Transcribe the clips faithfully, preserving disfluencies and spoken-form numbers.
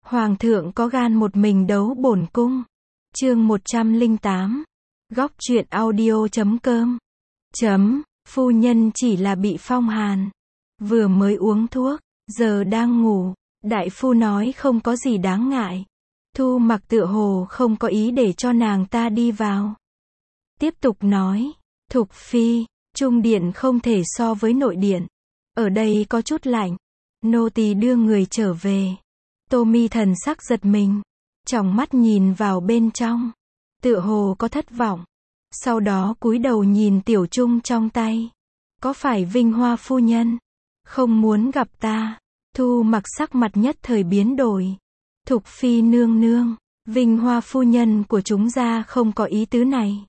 Hoàng thượng có gan một mình đấu bổn cung. Chương một trăm lẻ tám. Góc truyện audio chấm com. Chấm, phu nhân chỉ là bị phong hàn. Vừa mới uống thuốc, giờ đang ngủ. Đại phu nói không có gì đáng ngại. Thu Mặc tựa hồ không có ý để cho nàng ta đi vào. Tiếp tục nói, Thục phi, trung điện không thể so với nội điện. Ở đây có chút lạnh. Nô tỳ đưa người trở về. Tô Mi thần sắc giật mình, tròng mắt nhìn vào bên trong, tựa hồ có thất vọng. Sau đó cúi đầu nhìn tiểu chung trong tay. Có phải Vinh Hoa phu nhân không muốn gặp ta? Thu Mặc sắc mặt nhất thời biến đổi. Thục phi nương nương, Vinh Hoa phu nhân của chúng ta không có ý tứ này.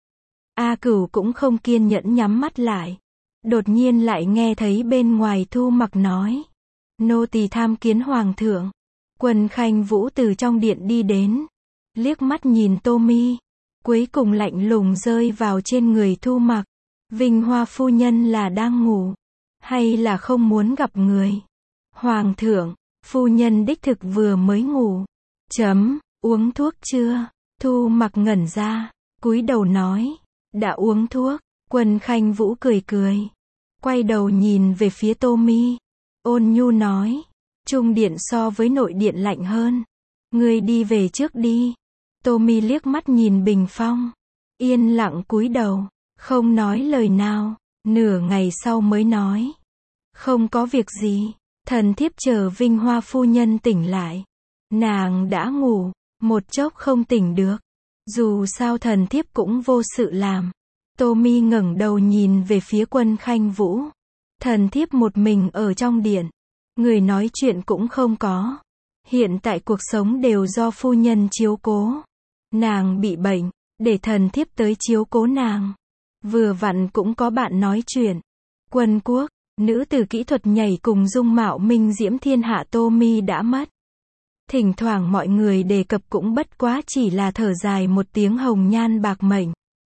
A Cửu cũng không kiên nhẫn nhắm mắt lại. Đột nhiên lại nghe thấy bên ngoài Thu Mặc nói, nô tỳ tham kiến hoàng thượng. Quân Khanh Vũ từ trong điện đi đến, liếc mắt nhìn Tô Mi, cuối cùng lạnh lùng rơi vào trên người Thu Mặc. Vinh Hoa phu nhân là đang ngủ, hay là không muốn gặp người? Hoàng thượng, phu nhân đích thực vừa mới ngủ. Chấm, uống thuốc chưa? Thu Mặc ngẩn ra, cúi đầu nói, đã uống thuốc. Quân Khanh Vũ cười cười, quay đầu nhìn về phía Tô Mi, ôn nhu nói, trung điện so với nội điện lạnh hơn. Ngươi đi về trước đi. Tô Mi liếc mắt nhìn bình phong, yên lặng cúi đầu, không nói lời nào. Nửa ngày sau mới nói, không có việc gì, thần thiếp chờ Vinh Hoa phu nhân tỉnh lại. Nàng đã ngủ, một chốc không tỉnh được. Dù sao thần thiếp cũng vô sự làm. Tô Mi ngẩng đầu nhìn về phía Quân Khanh Vũ. Thần thiếp một mình ở trong điện, người nói chuyện cũng không có. Hiện tại cuộc sống đều do phu nhân chiếu cố. Nàng bị bệnh, để thần thiếp tới chiếu cố nàng. Vừa vặn cũng có bạn nói chuyện. Quân Quốc, nữ tử kỹ thuật nhảy cùng dung mạo minh diễm thiên hạ Tô Mi đã mất. Thỉnh thoảng mọi người đề cập cũng bất quá chỉ là thở dài một tiếng hồng nhan bạc mệnh.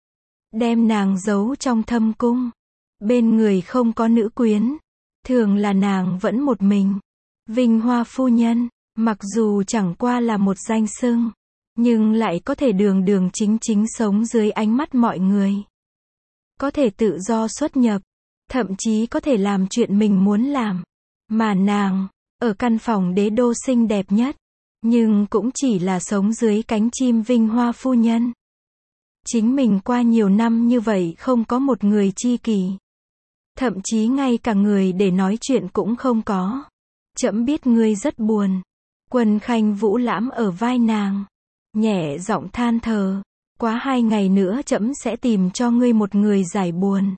Đem nàng giấu trong thâm cung. Bên người không có nữ quyến. Thường là nàng vẫn một mình. Vinh Hoa phu nhân, mặc dù chẳng qua là một danh xưng, nhưng lại có thể đường đường chính chính sống dưới ánh mắt mọi người. Có thể tự do xuất nhập, thậm chí có thể làm chuyện mình muốn làm. Mà nàng, ở căn phòng đế đô xinh đẹp nhất, nhưng cũng chỉ là sống dưới cánh chim Vinh Hoa phu nhân. Chính mình qua nhiều năm như vậy không có một người tri kỷ. Thậm chí ngay cả người để nói chuyện cũng không có. Trẫm biết ngươi rất buồn. Quân Khanh Vũ lãm ở vai nàng, nhẹ giọng than thở, quá hai ngày nữa trẫm sẽ tìm cho ngươi một người giải buồn.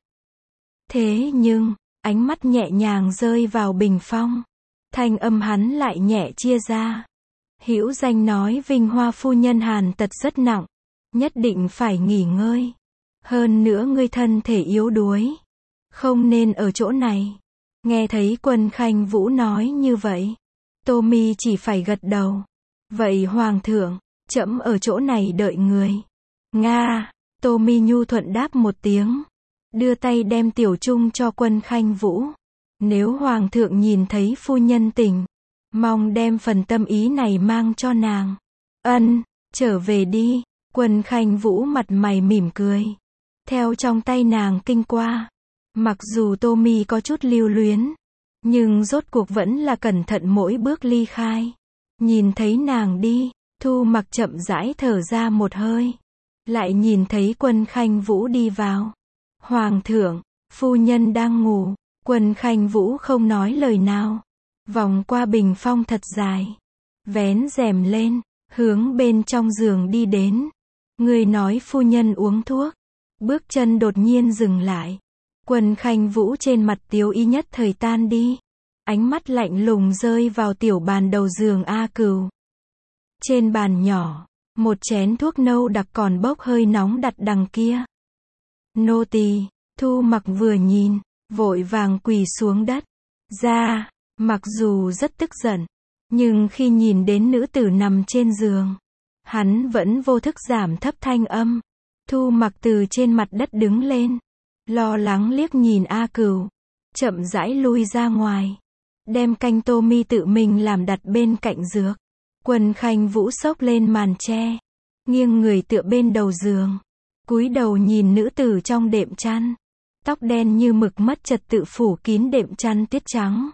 Thế nhưng, ánh mắt nhẹ nhàng rơi vào bình phong, thanh âm hắn lại nhẹ chia ra. Hữu danh nói Vinh Hoa phu nhân hàn tật rất nặng, nhất định phải nghỉ ngơi. Hơn nữa ngươi thân thể yếu đuối, không nên ở chỗ này. Nghe thấy Quân Khanh Vũ nói như vậy, Tô Mi chỉ phải gật đầu. Vậy hoàng thượng, trẫm ở chỗ này đợi người. Nga, Tô Mi nhu thuận đáp một tiếng, đưa tay đem tiểu chung cho Quân Khanh Vũ. Nếu hoàng thượng nhìn thấy phu nhân tỉnh, mong đem phần tâm ý này mang cho nàng. Ân, trở về đi. Quân Khanh Vũ mặt mày mỉm cười, theo trong tay nàng kinh qua. Mặc dù Tô Mi có chút lưu luyến, nhưng rốt cuộc vẫn là cẩn thận mỗi bước ly khai. Nhìn thấy nàng đi, Thu Mặc chậm rãi thở ra một hơi. Lại nhìn thấy Quân Khanh Vũ đi vào. Hoàng thượng, phu nhân đang ngủ. Quân Khanh Vũ không nói lời nào, vòng qua bình phong thật dài, vén rèm lên, hướng bên trong giường đi đến. Người nói phu nhân uống thuốc. Bước chân đột nhiên dừng lại. Quân Khanh Vũ trên mặt tiếu ý nhất thời tan đi. Ánh mắt lạnh lùng rơi vào tiểu bàn đầu giường A Cửu. Trên bàn nhỏ, một chén thuốc nâu đặc còn bốc hơi nóng đặt đằng kia. Nô tỳ. Thu Mặc vừa nhìn, vội vàng quỳ xuống đất. Ra, mặc dù rất tức giận, nhưng khi nhìn đến nữ tử nằm trên giường, hắn vẫn vô thức giảm thấp thanh âm. Thu Mặc từ trên mặt đất đứng lên, lo lắng liếc nhìn A Cửu, chậm rãi lui ra ngoài, đem canh Tô Mi tự mình làm đặt bên cạnh dược. Quân Khanh Vũ xốc lên màn che, nghiêng người tựa bên đầu giường, cúi đầu nhìn nữ tử trong đệm chăn. Tóc đen như mực mất trật tự phủ kín đệm chăn tiết trắng,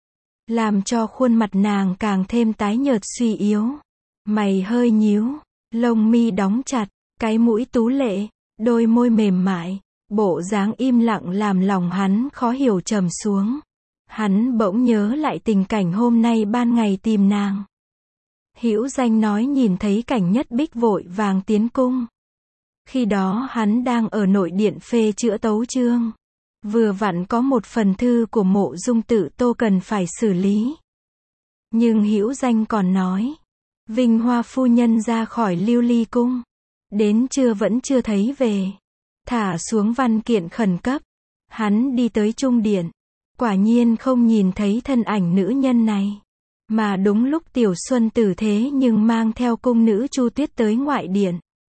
làm cho khuôn mặt nàng càng thêm tái nhợt suy yếu. Mày hơi nhíu, lông mi đóng chặt, cái mũi tú lệ, đôi môi mềm mại, bộ dáng im lặng làm lòng hắn khó hiểu trầm xuống. Hắn bỗng nhớ lại tình cảnh hôm nay ban ngày tìm nàng. Hữu Danh nói nhìn thấy Cảnh Nhất Bích vội vàng tiến cung. Khi đó hắn đang ở nội điện phê chữa tấu chương. Vừa vặn có một phần thư của Mộ Dung Tự Tô cần phải xử lý. Nhưng Hữu Danh còn nói, Vinh Hoa phu nhân ra khỏi Lưu Ly cung, đến trưa vẫn chưa thấy về. Thả xuống văn kiện khẩn cấp, hắn đi tới trung điện, quả nhiên không nhìn thấy thân ảnh nữ nhân này. Mà đúng lúc Tiểu Xuân tử thế nhưng mang theo cung nữ Chu Tuyết tới ngoại điện.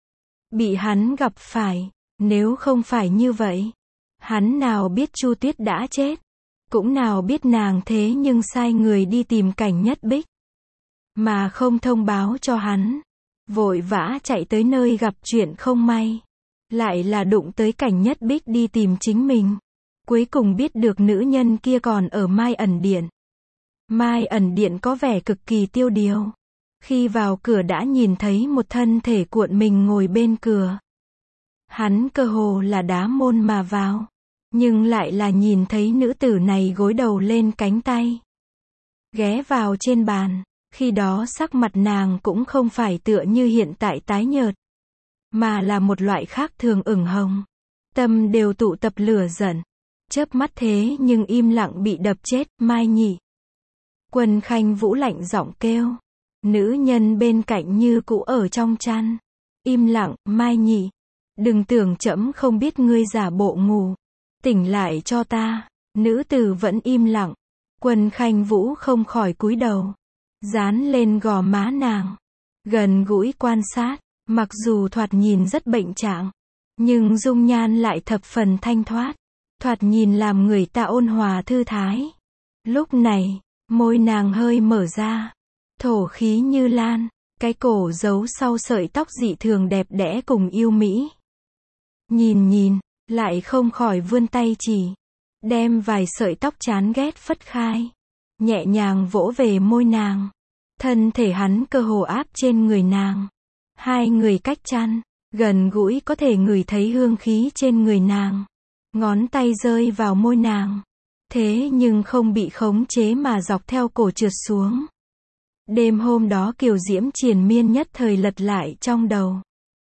Bị hắn gặp phải, nếu không phải như vậy, hắn nào biết Chu Tuyết đã chết, cũng nào biết nàng thế nhưng sai người đi tìm Cảnh Nhất Bích, mà không thông báo cho hắn, vội vã chạy tới nơi gặp chuyện không may, lại là đụng tới Cảnh Nhất Bích đi tìm chính mình. Cuối cùng biết được nữ nhân kia còn ở Mai Ẩn Điện. Mai Ẩn Điện có vẻ cực kỳ tiêu điều. Khi vào cửa đã nhìn thấy một thân thể cuộn mình ngồi bên cửa. Hắn cơ hồ là đá môn mà vào, nhưng lại là nhìn thấy nữ tử này gối đầu lên cánh tay, ghé vào trên bàn. Khi đó sắc mặt nàng cũng không phải tựa như hiện tại tái nhợt, mà là một loại khác thường ửng hồng. Tâm đều tụ tập lửa giận, chớp mắt thế nhưng im lặng bị đập chết. Mai nhỉ? Quân Khanh Vũ lạnh giọng kêu. Nữ nhân bên cạnh như cũ ở trong chăn, im lặng. Mai nhỉ, đừng tưởng trẫm không biết ngươi giả bộ ngủ, tỉnh lại cho ta. Nữ tử vẫn im lặng. Quân Khanh Vũ không khỏi cúi đầu, dán lên gò má nàng, gần gũi quan sát. Mặc dù thoạt nhìn rất bệnh trạng, nhưng dung nhan lại thập phần thanh thoát, thoạt nhìn làm người ta ôn hòa thư thái. Lúc này, môi nàng hơi mở ra, thổ khí như lan, cái cổ giấu sau sợi tóc dị thường đẹp đẽ cùng yêu mỹ. Nhìn nhìn, lại không khỏi vươn tay chỉ, đem vài sợi tóc chán ghét phất khai, nhẹ nhàng vỗ về môi nàng. Thân thể hắn cơ hồ áp trên người nàng. Hai người cách chăn, gần gũi có thể ngửi thấy hương khí trên người nàng. Ngón tay rơi vào môi nàng, thế nhưng không bị khống chế mà dọc theo cổ trượt xuống. Đêm hôm đó kiều diễm triền miên nhất thời lật lại trong đầu.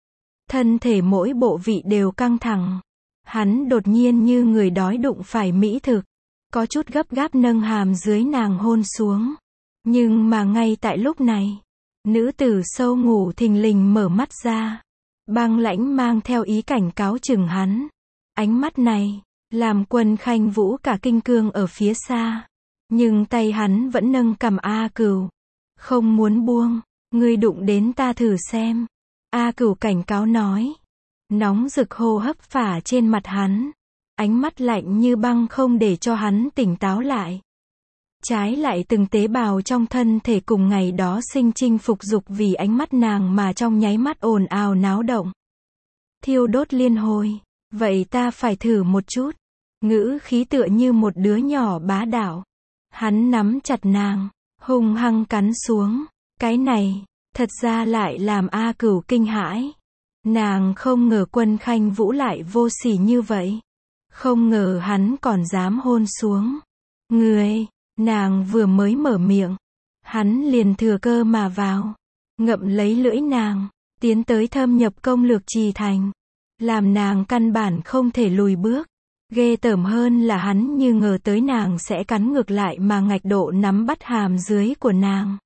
Thân thể mỗi bộ vị đều căng thẳng. Hắn đột nhiên như người đói đụng phải mỹ thực, có chút gấp gáp nâng hàm dưới nàng hôn xuống. Nhưng mà ngay tại lúc này, nữ tử sâu ngủ thình lình mở mắt ra, băng lãnh mang theo ý cảnh cáo chừng hắn. Ánh mắt này, làm Quân Khanh Vũ cả kinh cương ở phía xa. Nhưng tay hắn vẫn nâng cầm A Cửu, không muốn buông. Ngươi đụng đến ta thử xem. A Cửu cảnh cáo nói. Nóng rực hô hấp phả trên mặt hắn, ánh mắt lạnh như băng không để cho hắn tỉnh táo lại. Trái lại từng tế bào trong thân thể cùng ngày đó sinh chinh phục dục vì ánh mắt nàng mà trong nháy mắt ồn ào náo động, thiêu đốt liên hồi. Vậy ta phải thử một chút. Ngữ khí tựa như một đứa nhỏ bá đạo. Hắn nắm chặt nàng, hung hăng cắn xuống. Cái này, thật ra lại làm A Cửu kinh hãi. Nàng không ngờ Quân Khanh Vũ lại vô sỉ như vậy. Không ngờ hắn còn dám hôn xuống. Người, nàng vừa mới mở miệng, hắn liền thừa cơ mà vào, ngậm lấy lưỡi nàng, tiến tới thâm nhập công lược trì thành, làm nàng căn bản không thể lùi bước. Ghê tởm hơn là hắn như ngờ tới nàng sẽ cắn ngược lại mà ngạch độ nắm bắt hàm dưới của nàng,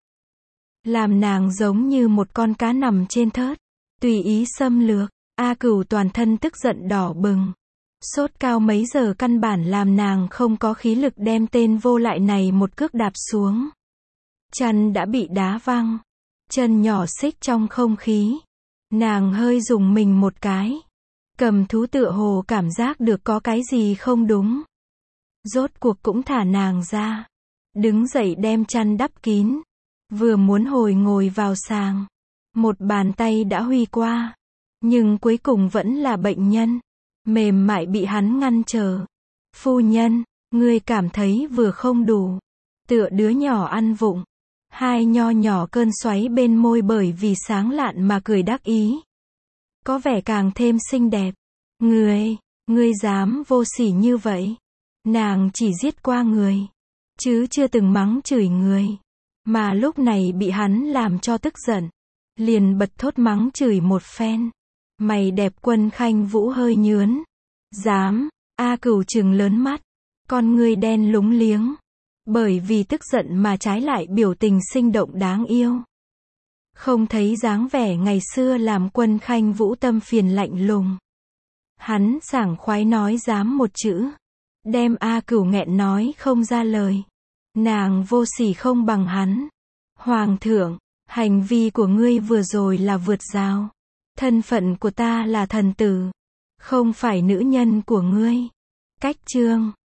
làm nàng giống như một con cá nằm trên thớt, tùy ý xâm lược. A Cửu toàn thân tức giận đỏ bừng, sốt cao mấy giờ căn bản làm nàng không có khí lực đem tên vô lại này một cước đạp xuống. Chân đã bị đá văng, chân nhỏ xích trong không khí. Nàng hơi dùng mình một cái. Cầm thú tựa hồ cảm giác được có cái gì không đúng. Rốt cuộc cũng thả nàng ra. Đứng dậy đem chăn đắp kín. Vừa muốn hồi ngồi vào sàng, một bàn tay đã huy qua, nhưng cuối cùng vẫn là bệnh nhân, mềm mại bị hắn ngăn trở. Phu nhân, ngươi cảm thấy vừa không đủ, tựa đứa nhỏ ăn vụng. Hai nho nhỏ cơn xoáy bên môi bởi vì sáng lạn mà cười đắc ý. Có vẻ càng thêm xinh đẹp. Ngươi, ngươi dám vô sỉ như vậy. Nàng chỉ giết qua người, chứ chưa từng mắng chửi người. Mà lúc này bị hắn làm cho tức giận, liền bật thốt mắng chửi một phen. Mày đẹp. Quân Khanh Vũ hơi nhướn. Dám, A Cửu trừng lớn mắt, con ngươi đen lúng liếng. Bởi vì tức giận mà trái lại biểu tình sinh động đáng yêu. Không thấy dáng vẻ ngày xưa làm Quân Khanh Vũ tâm phiền lạnh lùng. Hắn sảng khoái nói dám một chữ, đem A Cửu nghẹn nói không ra lời. Nàng vô sỉ không bằng hắn. Hoàng thượng, hành vi của ngươi vừa rồi là vượt rào. Thân phận của ta là thần tử, không phải nữ nhân của ngươi. Cách chương